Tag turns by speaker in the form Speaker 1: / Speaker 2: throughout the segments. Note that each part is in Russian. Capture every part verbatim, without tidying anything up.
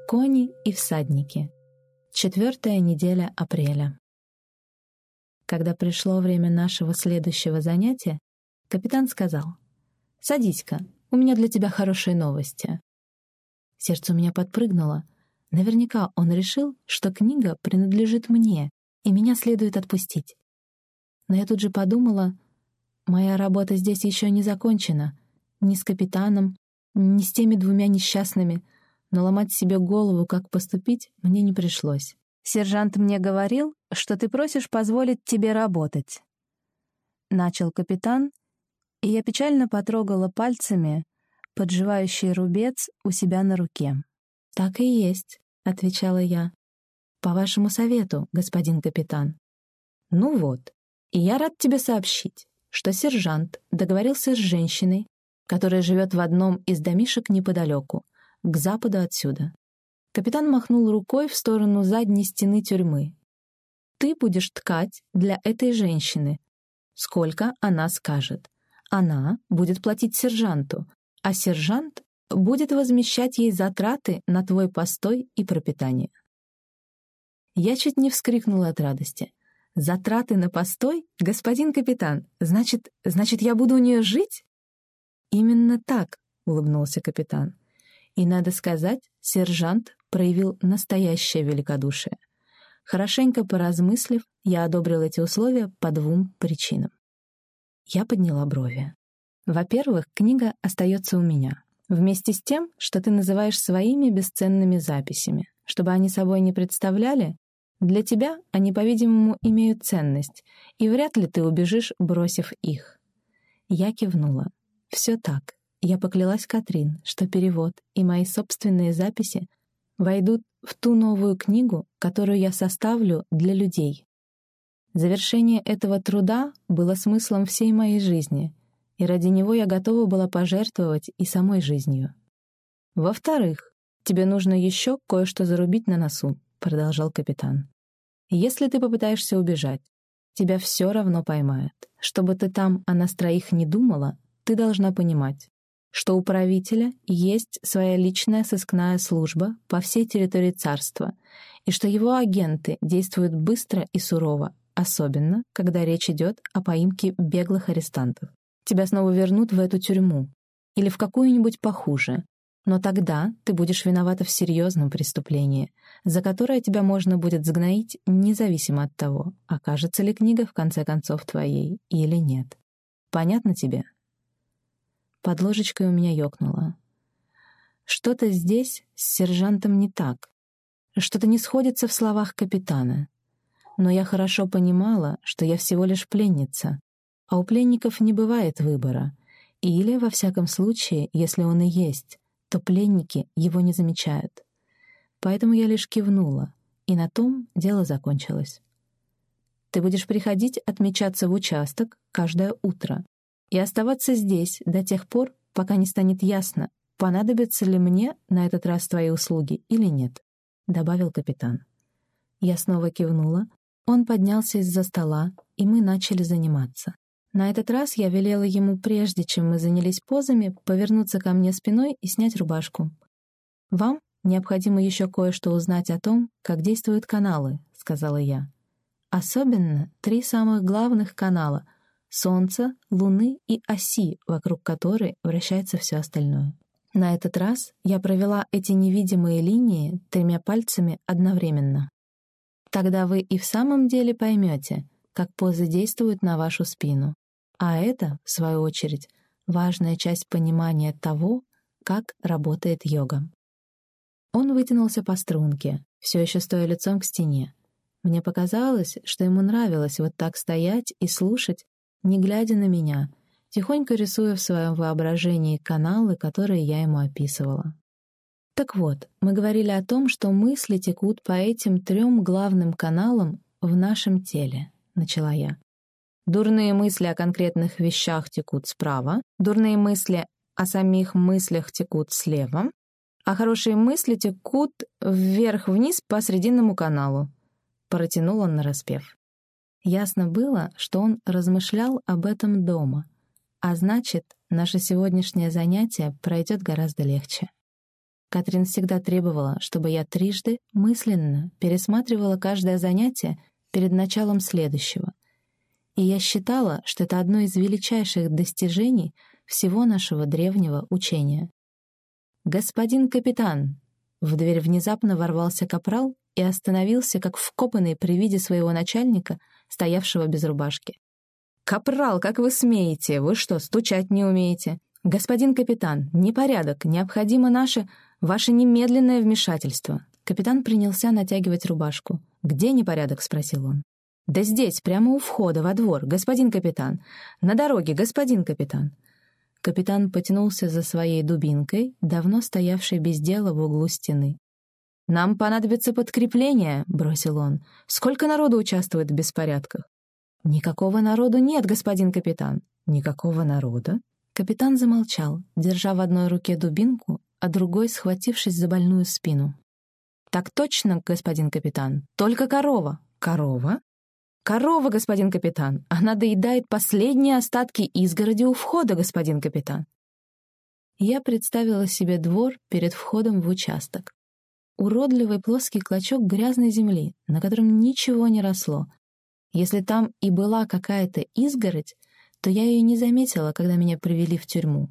Speaker 1: Кони и всадники. Четвертая неделя апреля. Когда пришло время нашего следующего занятия, капитан сказал: «Садись-ка, у меня для тебя хорошие новости». Сердце у меня подпрыгнуло. Наверняка он решил, что книга принадлежит мне, и меня следует отпустить. Но я тут же подумала, моя работа здесь еще не закончена, ни с капитаном, ни с теми двумя несчастными, но ломать себе голову, как поступить, мне не пришлось. «Сержант мне говорил, что ты просишь позволить тебе работать», — начал капитан, и я печально потрогала пальцами подживающий рубец у себя на руке. «Так и есть», — отвечала я. «По вашему совету, господин капитан». «Ну вот, и я рад тебе сообщить, что сержант договорился с женщиной, которая живет в одном из домишек неподалеку, к западу отсюда». Капитан махнул рукой в сторону задней стены тюрьмы. «Ты будешь ткать для этой женщины, сколько она скажет. Она будет платить сержанту, а сержант будет возмещать ей затраты на твой постой и пропитание». Я чуть не вскрикнула от радости. «Затраты на постой? Господин капитан, значит, значит, я буду у нее жить?» «Именно так», — улыбнулся капитан. И, надо сказать, сержант проявил настоящее великодушие. Хорошенько поразмыслив, я одобрил эти условия по двум причинам. Я подняла брови. Во-первых, книга остается у меня. Вместе с тем, что ты называешь своими бесценными записями. Чтобы они собой не представляли, для тебя они, по-видимому, имеют ценность, и вряд ли ты убежишь, бросив их. Я кивнула. Все так. Я поклялась Катрин, что перевод и мои собственные записи войдут в ту новую книгу, которую я составлю для людей. Завершение этого труда было смыслом всей моей жизни, и ради него я готова была пожертвовать и самой жизнью. «Во-вторых, тебе нужно еще кое-что зарубить на носу», — продолжал капитан. «Если ты попытаешься убежать, тебя все равно поймают. Чтобы ты там о нас троих не думала, ты должна понимать, что у правителя есть своя личная сыскная служба по всей территории царства, и что его агенты действуют быстро и сурово, особенно, когда речь идет о поимке беглых арестантов. Тебя снова вернут в эту тюрьму или в какую-нибудь похуже, но тогда ты будешь виновата в серьезном преступлении, за которое тебя можно будет сгноить независимо от того, окажется ли книга в конце концов твоей или нет. Понятно тебе?» Под ложечкой у меня ёкнуло. Что-то здесь с сержантом не так. Что-то не сходится в словах капитана. Но я хорошо понимала, что я всего лишь пленница, а у пленников не бывает выбора. Или, во всяком случае, если он и есть, то пленники его не замечают. Поэтому я лишь кивнула, и на том дело закончилось. «Ты будешь приходить отмечаться в участок каждое утро и оставаться здесь до тех пор, пока не станет ясно, понадобятся ли мне на этот раз твои услуги или нет», — добавил капитан. Я снова кивнула, он поднялся из-за стола, и мы начали заниматься. На этот раз я велела ему, прежде чем мы занялись позами, повернуться ко мне спиной и снять рубашку. «Вам необходимо еще кое-что узнать о том, как действуют каналы», — сказала я. «Особенно три самых главных канала — Солнца, Луны и оси, вокруг которой вращается все остальное». На этот раз я провела эти невидимые линии тремя пальцами одновременно. Тогда вы и в самом деле поймете, как позы действуют на вашу спину. А это, в свою очередь, важная часть понимания того, как работает йога. Он вытянулся по струнке, все еще стоя лицом к стене. Мне показалось, что ему нравилось вот так стоять и слушать, не глядя на меня, тихонько рисуя в своем воображении каналы, которые я ему описывала. Так вот, мы говорили о том, что мысли текут по этим трем главным каналам в нашем теле, начала я. Дурные мысли о конкретных вещах текут справа, дурные мысли о самих мыслях текут слева, а хорошие мысли текут вверх-вниз по срединному каналу. Протянул он нараспев. Ясно было, что он размышлял об этом дома, а значит, наше сегодняшнее занятие пройдет гораздо легче. Катрин всегда требовала, чтобы я трижды мысленно пересматривала каждое занятие перед началом следующего. И я считала, что это одно из величайших достижений всего нашего древнего учения. «Господин капитан!» В дверь внезапно ворвался капрал и остановился, как вкопанный при виде своего начальника, стоявшего без рубашки. «Капрал, как вы смеете? Вы что, стучать не умеете? Господин капитан, непорядок, необходимо наше, ваше немедленное вмешательство». Капитан принялся натягивать рубашку. «Где непорядок?» — спросил он. «Да здесь, прямо у входа во двор, господин капитан. На дороге, господин капитан». Капитан потянулся за своей дубинкой, давно стоявшей без дела в углу стены. «Нам понадобится подкрепление», — бросил он. «Сколько народу участвует в беспорядках?» «Никакого народу нет, господин капитан». «Никакого народа?» Капитан замолчал, держа в одной руке дубинку, а другой схватившись за больную спину. «Так точно, господин капитан. Только корова». «Корова?» «Корова, господин капитан. Она доедает последние остатки изгороди у входа, господин капитан». Я представила себе двор перед входом в участок. Уродливый плоский клочок грязной земли, на котором ничего не росло. Если там и была какая-то изгородь, то я ее не заметила, когда меня привели в тюрьму.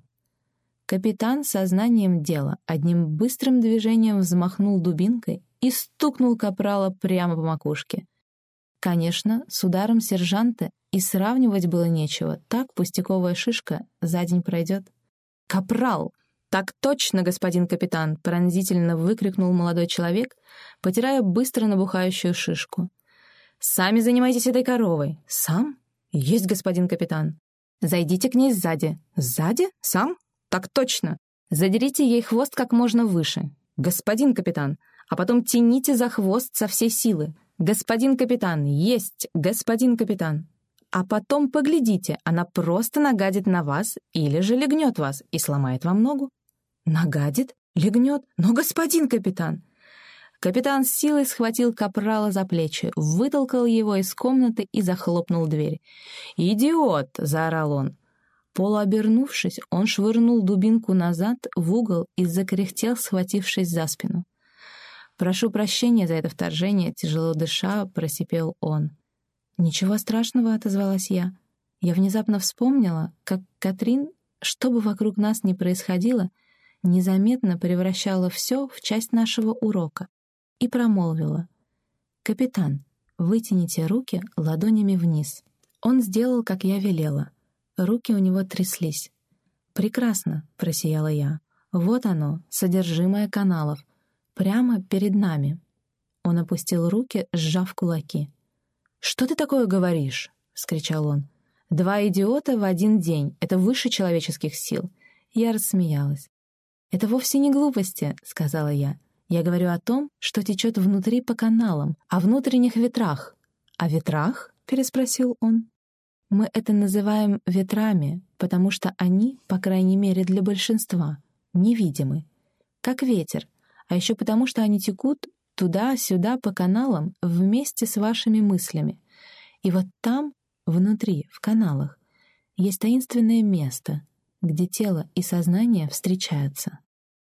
Speaker 1: Капитан сознанием дела одним быстрым движением взмахнул дубинкой и стукнул капрала прямо по макушке. Конечно, с ударом сержанта и сравнивать было нечего, так пустяковая шишка за день пройдет. «Капрал! Так точно, господин капитан!» — пронзительно выкрикнул молодой человек, потирая быстро набухающую шишку. «Сами занимайтесь этой коровой». «Сам? Есть, господин капитан». «Зайдите к ней сзади». «Сзади? Сам? Так точно. Задерите ей хвост как можно выше». «Господин капитан». «А потом тяните за хвост со всей силы». «Господин капитан, есть, господин капитан». «А потом поглядите, она просто нагадит на вас или же легнет вас и сломает вам ногу». «Нагадит? Легнет? Но господин капитан!» Капитан с силой схватил капрала за плечи, вытолкал его из комнаты и захлопнул дверь. «Идиот!» — заорал он. Полуобернувшись, он швырнул дубинку назад в угол и закряхтел, схватившись за спину. «Прошу прощения за это вторжение», — тяжело дыша, просипел он. «Ничего страшного», — отозвалась я. Я внезапно вспомнила, как Катрин, что бы вокруг нас ни происходило, незаметно превращала все в часть нашего урока и промолвила: «Капитан, вытяните руки ладонями вниз». Он сделал, как я велела. Руки у него тряслись. «Прекрасно», — просияла я. «Вот оно, содержимое каналов. Прямо перед нами». Он опустил руки, сжав кулаки. «Что ты такое говоришь?» — вскричал он. «Два идиота в один день — это выше человеческих сил». Я рассмеялась. «Это вовсе не глупости», — сказала я. «Я говорю о том, что течет внутри по каналам, о внутренних ветрах». «О ветрах?» — переспросил он. «Мы это называем ветрами, потому что они, по крайней мере для большинства, невидимы, как ветер, а еще потому, что они текут туда-сюда по каналам вместе с вашими мыслями. И вот там, внутри, в каналах, есть таинственное место, где тело и сознание встречаются.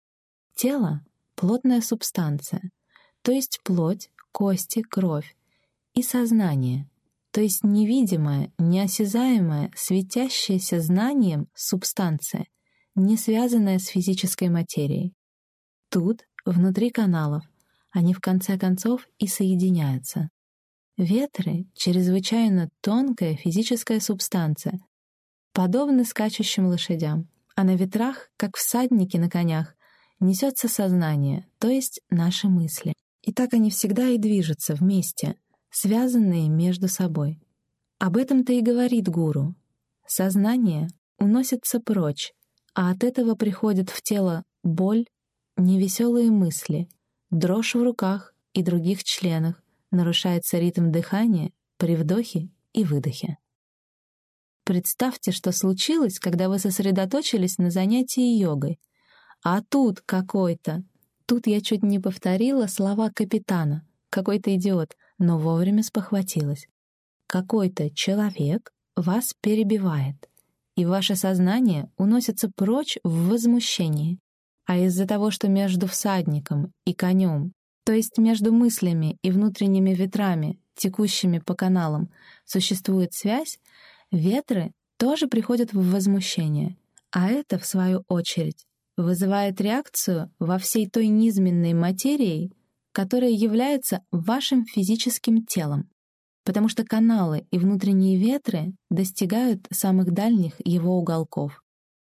Speaker 1: Тело — плотная субстанция, то есть плоть, кости, кровь, и сознание, то есть невидимая, неосязаемая, светящаяся знанием субстанция, не связанная с физической материей. Тут, внутри каналов, они в конце концов и соединяются. Ветры — чрезвычайно тонкая физическая субстанция, подобны скачущим лошадям, а на ветрах, как всадники на конях, несется сознание, то есть наши мысли. И так они всегда и движутся вместе, связанные между собой. Об этом-то и говорит гуру. Сознание уносится прочь, а от этого приходит в тело боль, невеселые мысли, дрожь в руках и других членах, нарушается ритм дыхания при вдохе и выдохе. Представьте, что случилось, когда вы сосредоточились на занятии йогой. А тут какой-то... Тут я чуть не повторила слова капитана. Какой-то идиот, но вовремя спохватилась. Какой-то человек вас перебивает, и ваше сознание уносится прочь в возмущении. А из-за того, что между всадником и конем, то есть между мыслями и внутренними ветрами, текущими по каналам, существует связь, ветры тоже приходят в возмущение, а это, в свою очередь, вызывает реакцию во всей той низменной материи, которая является вашим физическим телом, потому что каналы и внутренние ветры достигают самых дальних его уголков.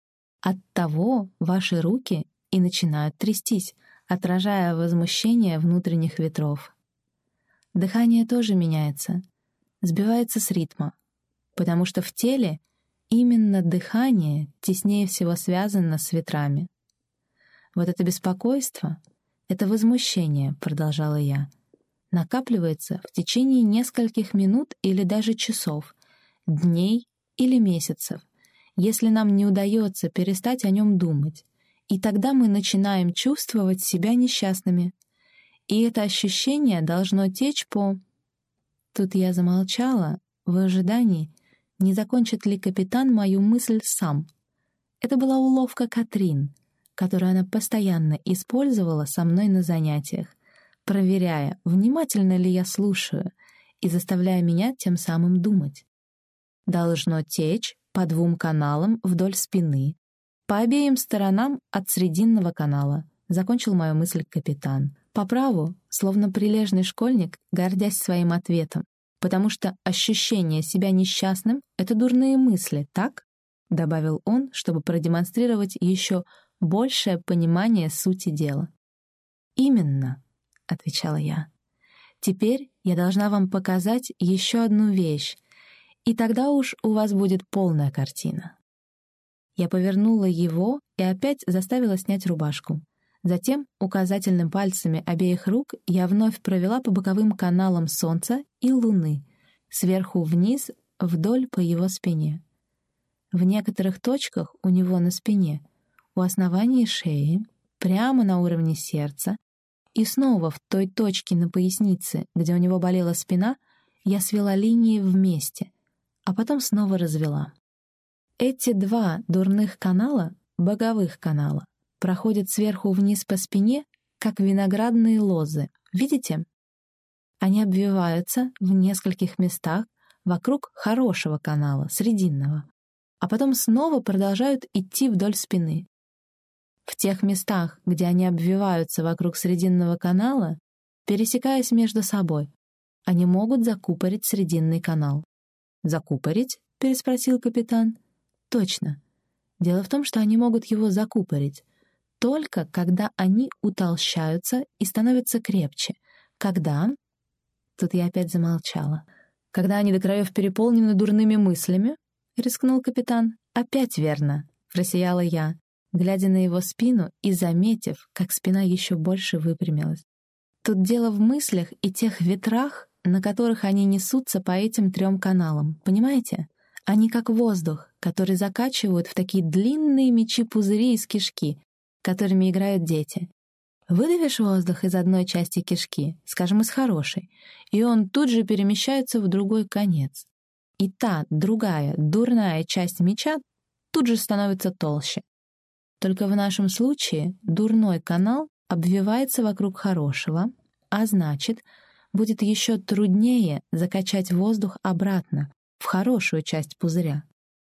Speaker 1: Оттого ваши руки и начинают трястись, отражая возмущение внутренних ветров. Дыхание тоже меняется, сбивается с ритма, потому что в теле именно дыхание теснее всего связано с ветрами. Вот это беспокойство, это возмущение, продолжала я, накапливается в течение нескольких минут или даже часов, дней или месяцев, если нам не удается перестать о нем думать, и тогда мы начинаем чувствовать себя несчастными. И это ощущение должно течь по... Тут я замолчала, в ожидании, не закончит ли капитан мою мысль сам. Это была уловка Катрин, которую она постоянно использовала со мной на занятиях, проверяя, внимательно ли я слушаю, и заставляя меня тем самым думать. Должно течь по двум каналам вдоль спины, по обеим сторонам от срединного канала, закончил мою мысль капитан. По праву, словно прилежный школьник, гордясь своим ответом, потому что ощущение себя несчастным — это дурные мысли, так? Добавил он, чтобы продемонстрировать еще большее понимание сути дела. «Именно», — отвечала я. «Теперь я должна вам показать еще одну вещь, и тогда уж у вас будет полная картина». Я повернула его и опять заставила снять рубашку. Затем указательным пальцами обеих рук я вновь провела по боковым каналам Солнца и Луны, сверху вниз, вдоль по его спине. В некоторых точках у него на спине, у основания шеи, прямо на уровне сердца, и снова в той точке на пояснице, где у него болела спина, я свела линии вместе, а потом снова развела. Эти два дурных канала, боговых канала, проходят сверху вниз по спине, как виноградные лозы. Видите? Они обвиваются в нескольких местах вокруг хорошего канала, срединного, а потом снова продолжают идти вдоль спины. В тех местах, где они обвиваются вокруг срединного канала, пересекаясь между собой, они могут закупорить срединный канал. «Закупорить?» — переспросил капитан. «Точно. Дело в том, что они могут его закупорить, только когда они утолщаются и становятся крепче. Когда...» Тут я опять замолчала. «Когда они до краев переполнены дурными мыслями?» — рискнул капитан. «Опять верно», — просияла я, глядя на его спину и заметив, как спина еще больше выпрямилась. «Тут дело в мыслях и тех ветрах, на которых они несутся по этим трем каналам, понимаете? Они как воздух, который закачивают в такие длинные мечи-пузыри из кишки, которыми играют дети. Выдавишь воздух из одной части кишки, скажем, из хорошей, и он тут же перемещается в другой конец. И та, другая, дурная часть меча тут же становится толще. Только в нашем случае дурной канал обвивается вокруг хорошего, а значит, будет еще труднее закачать воздух обратно, в хорошую часть пузыря.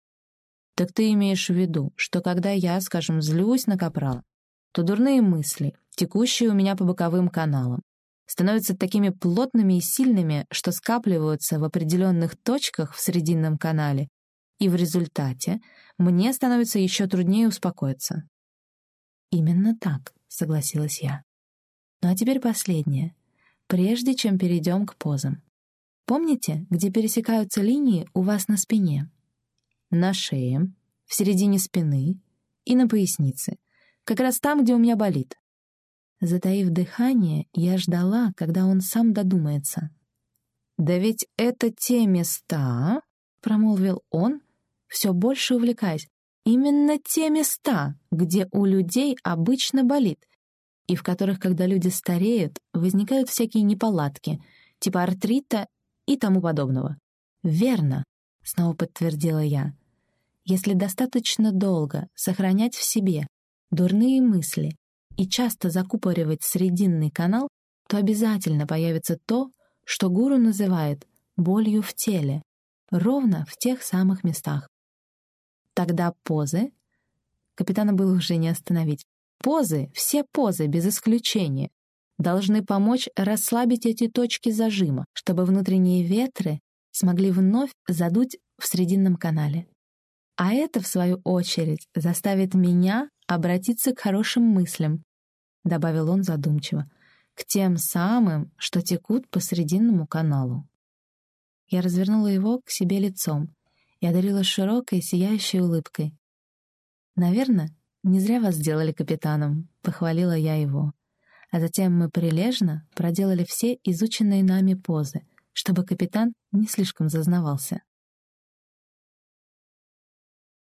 Speaker 1: Так ты имеешь в виду, что когда я, скажем, злюсь на капрала, то дурные мысли, текущие у меня по боковым каналам, становятся такими плотными и сильными, что скапливаются в определенных точках в срединном канале, и в результате мне становится еще труднее успокоиться. «Именно так», — согласилась я. «Ну а теперь последнее, прежде чем перейдем к позам. Помните, где пересекаются линии у вас на спине? На шее, в середине спины и на пояснице, как раз там, где у меня болит». Затаив дыхание, я ждала, когда он сам додумается. «Да ведь это те места», — промолвил он, все больше увлекаясь, «именно те места, где у людей обычно болит, и в которых, когда люди стареют, возникают всякие неполадки, типа артрита и тому подобного». «Верно», — снова подтвердила я. «Если достаточно долго сохранять в себе дурные мысли и часто закупоривать срединный канал, то обязательно появится то, что гуру называет болью в теле, ровно в тех самых местах. Тогда позы, капитана было уже не остановить, позы, все позы без исключения, должны помочь расслабить эти точки зажима, чтобы внутренние ветры смогли вновь задуть в срединном канале. А это, в свою очередь, заставит меня обратиться к хорошим мыслям, добавил он задумчиво, к тем самым, что текут по срединному каналу. Я развернула его к себе лицом и одарила широкой, сияющей улыбкой. «Наверное, не зря вас сделали капитаном», — похвалила я его. А затем мы прилежно проделали все изученные нами позы, чтобы капитан не слишком зазнавался.